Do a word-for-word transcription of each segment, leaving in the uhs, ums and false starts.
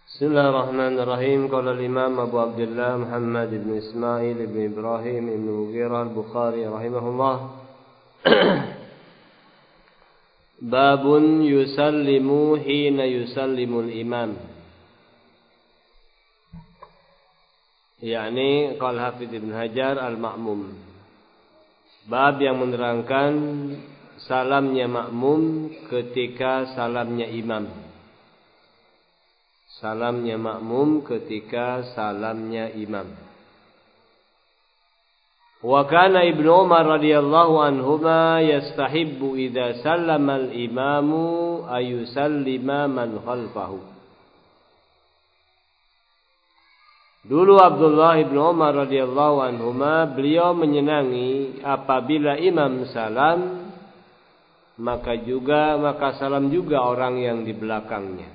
Bismillahirrahmanirrahim. Qala al-Imam Abu Abdullah Muhammad ibn Ismail ibn Ibrahim ibn Mughirah al-Bukhari rahimahullah. Babun yusallimu hina yusallimul imam. yakni qala Hafidz Ibn Hajar al-ma'mum. Bab yang menerangkan salamnya makmum ketika salamnya imam. Salamnya makmum ketika salamnya imam. Wa kana Ibnu Umar radhiyallahu anhuma yastahibbu idza sallama al-imamu ayusallima man khalfahu. Dulu Abdullah Ibnu Umar radhiyallahu anhuma beliau menyenangi apabila imam salam maka juga maka salam juga orang yang di belakangnya.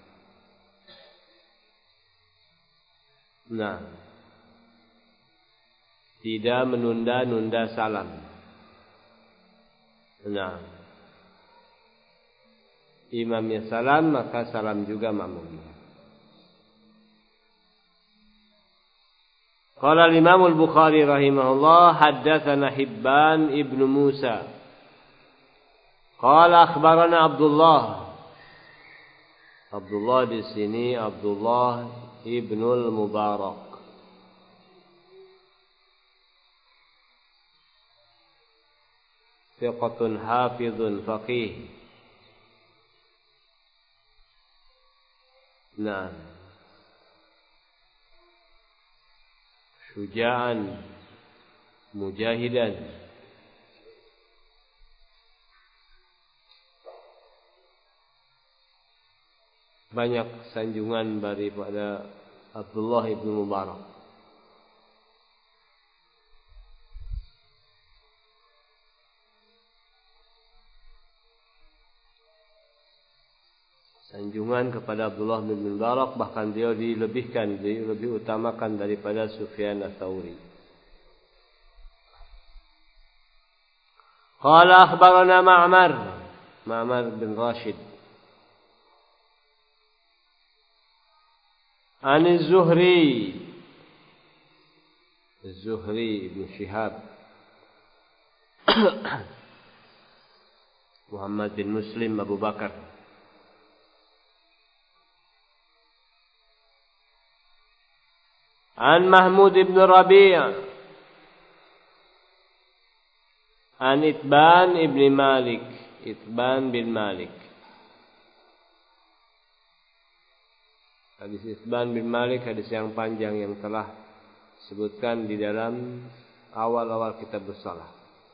Nah, tidak menunda-nunda salam. Nah, imamnya salam maka salam juga makmumnya. Qala al-Imam al-Bukhari rahimahullah haddatsana Hibban ibnu Musa. Qala akhbarana Abdullah. Abdullah di sini Abdullah Ibnul Mubarak. Thiqatun hafizun faqih. Nah, syuja'an mujahidan. Banyak sanjungan daripada Abdullah ibnu Mubarak. Sanjungan kepada Abdullah bin Mubarak bahkan dia dilebihkan, dia lebih utamakan daripada Sufyan Ats-Tsauri. Qala akhbarana Ma'mar, Ma'mar bin Rashid. An Az-Zuhri, Az-Zuhri ibn Shihab, Muhammad bin Muslim Abu Bakar. An Mahmud ibn Rabi' An Itban ibn Malik, Itban bin Malik. Hadis Itban bin Malik hadis yang panjang yang telah disebutkan di dalam awal-awal kitab Shalah.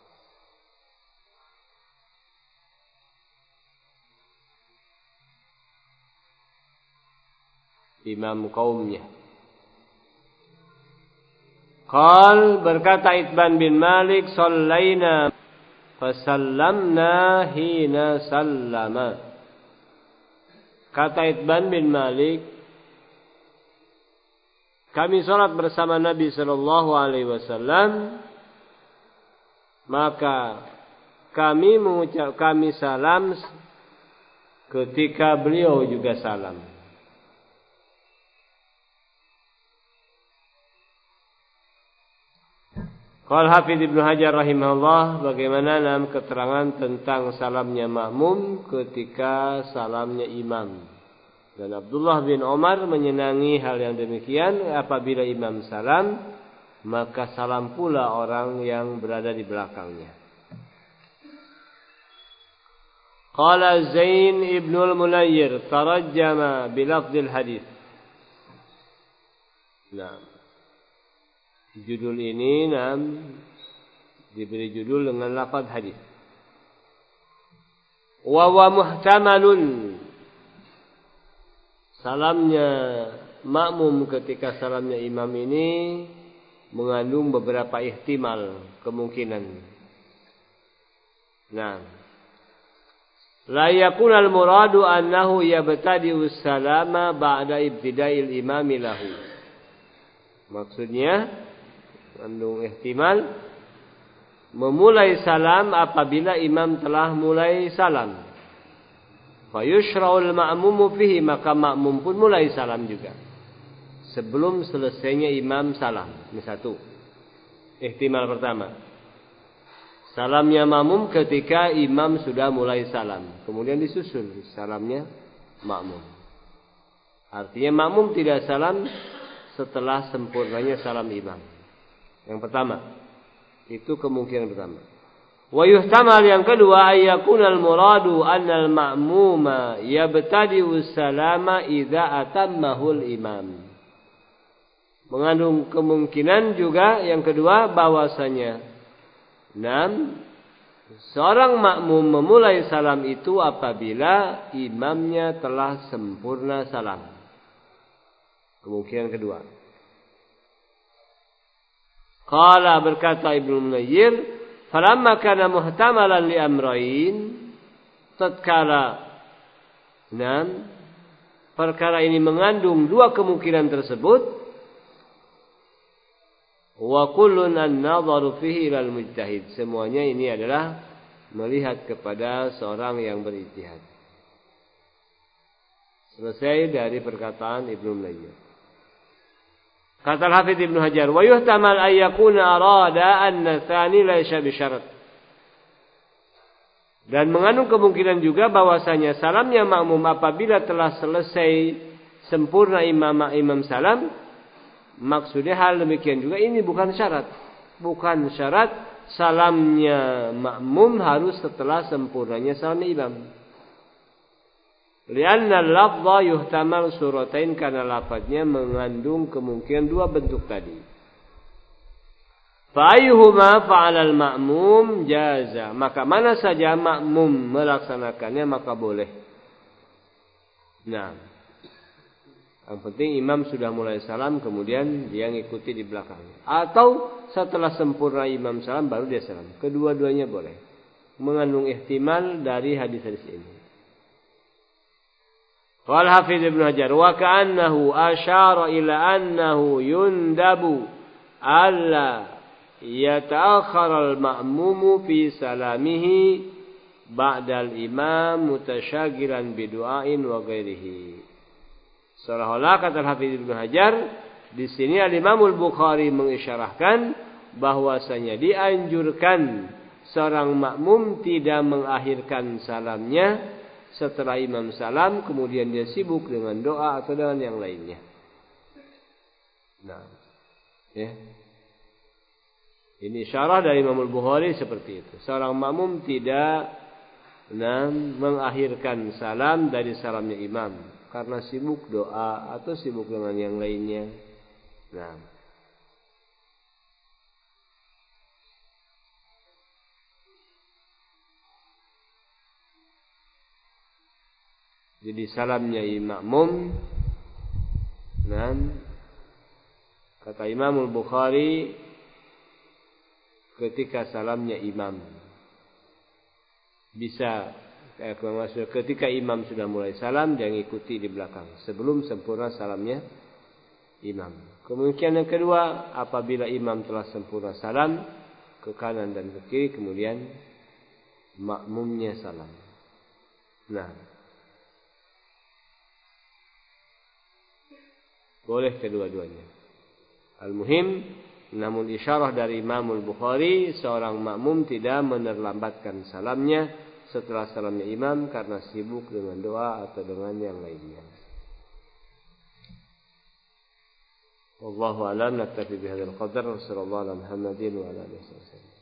Imam kaumnya. Qal berkata Itban bin Malik sallaina fasallamna hina sallama. Kata Itban bin Malik, kami salat bersama Nabi sallallahu alaihi wasallam, maka kami mengucap kami salam ketika beliau juga salam. Qala Hafidz Ibnu Hajar rahimahullah, bagaimana dalam keterangan tentang salamnya makmum ketika salamnya imam. Dan Abdullah bin Umar menyenangi hal yang demikian, apabila imam salam maka salam pula orang yang berada di belakangnya. Qala Zain ibnul Mulayyir tarajjama bilafdil hadis. Nah, judul ini nam diberi judul dengan lafaz hadis. Wa wa muhtamalun, salamnya makmum ketika salamnya imam ini mengandung beberapa ihtimal, kemungkinan. Nah, la yakun al-muradu annahu yabtadi'u salama ba'da ibtida'il imami lahu. Maksudnya mengandung ihtimal memulai salam apabila imam telah mulai salam. Fayushra'ul ma'mumu fihi, maka makmum pun mulai salam juga sebelum selesainya imam salam. Ini satu ihtimal pertama. Salamnya makmum ketika imam sudah mulai salam, kemudian disusul salamnya makmum. Artinya makmum tidak salam setelah sempurnanya salam imam. Yang pertama, itu kemungkinan pertama. Wa yuhtamal, yang kedua, ayyakuna al-muradu anna al-ma'muma yabtadi'u salama idza atammahul imam. Mengandung kemungkinan juga yang kedua bahwasanya enam seorang makmum memulai salam itu apabila imamnya telah sempurna salam. Kemungkinan kedua. Qala, berkata Ibnu Munayyir, falamma kana muhtamalan li amrayn, tatkala enam perkara ini mengandung dua kemungkinan tersebut, wa kullun an-nadharu fihi ilal mujtahid, semuanya ini adalah melihat kepada seorang yang berijtihad. Selesai dari perkataan Ibnu Munayyir. Kata Al-Hafidz Ibnu Hajar, wa yuhtamal ay yakuna arada anna tsani laysa bi syarat. Dan mengandung kemungkinan juga bahwasanya salamnya makmum apabila telah selesai sempurna imam imam salam, maksudnya hal demikian juga ini bukan syarat. Bukan syarat salamnya makmum harus setelah sempurnanya salam imam. Lianna lafdha yuhtamal suratain, karena lafadznya mengandung kemungkinan dua bentuk tadi. Fa ayyuhuma fa'alal ma'mum jaza, maka mana saja makmum melaksanakannya maka boleh. Nah, yang penting imam sudah mulai salam kemudian dia ngikuti di belakangnya, atau setelah sempurna imam salam baru dia salam. Kedua-duanya boleh. Mengandung ihtimal dari hadis-hadis ini. Qala Hafidz Ibnu Hajar, wa ka'annahu asyara ila annahu yundabu alla yata'akhkhara al-ma'mumu fi salamihi ba'dal imam mutasyaghiran bidu'ain wa ghairihi. Seolah-olah kata Hafidz Ibnu Hajar, di sini Al-Imam Al-Bukhari mengisyarahkan bahwasanya dianjurkan seorang makmum tidak mengakhirkan salamnya setelah imam salam kemudian dia sibuk dengan doa atau dengan yang lainnya. Nah, ya. Ini syarah dari Imam Al-Bukhari seperti itu. Seorang makmum tidak nah, mengakhirkan salam dari salamnya imam karena sibuk doa atau sibuk dengan yang lainnya. Nah, jadi salamnya makmum, nah, kata Imam Al-Bukhari, ketika salamnya imam bisa eh, ketika imam sudah mulai salam dia ikuti di belakang sebelum sempurna salamnya imam. Kemungkinan yang kedua, apabila imam telah sempurna salam ke kanan dan ke kiri kemudian makmumnya salam. Nah, boleh kedua-duanya. Al-muhim, namun isyarah dari Imam Al-Bukhari, seorang makmum tidak menerlambatkan salamnya setelah salamnya imam karena sibuk dengan doa atau dengan yang lainnya. Wallahu a'lam, naktafi bihadzal qadar, wa sallallahu ala Muhammadin wa ala alihi wasallam.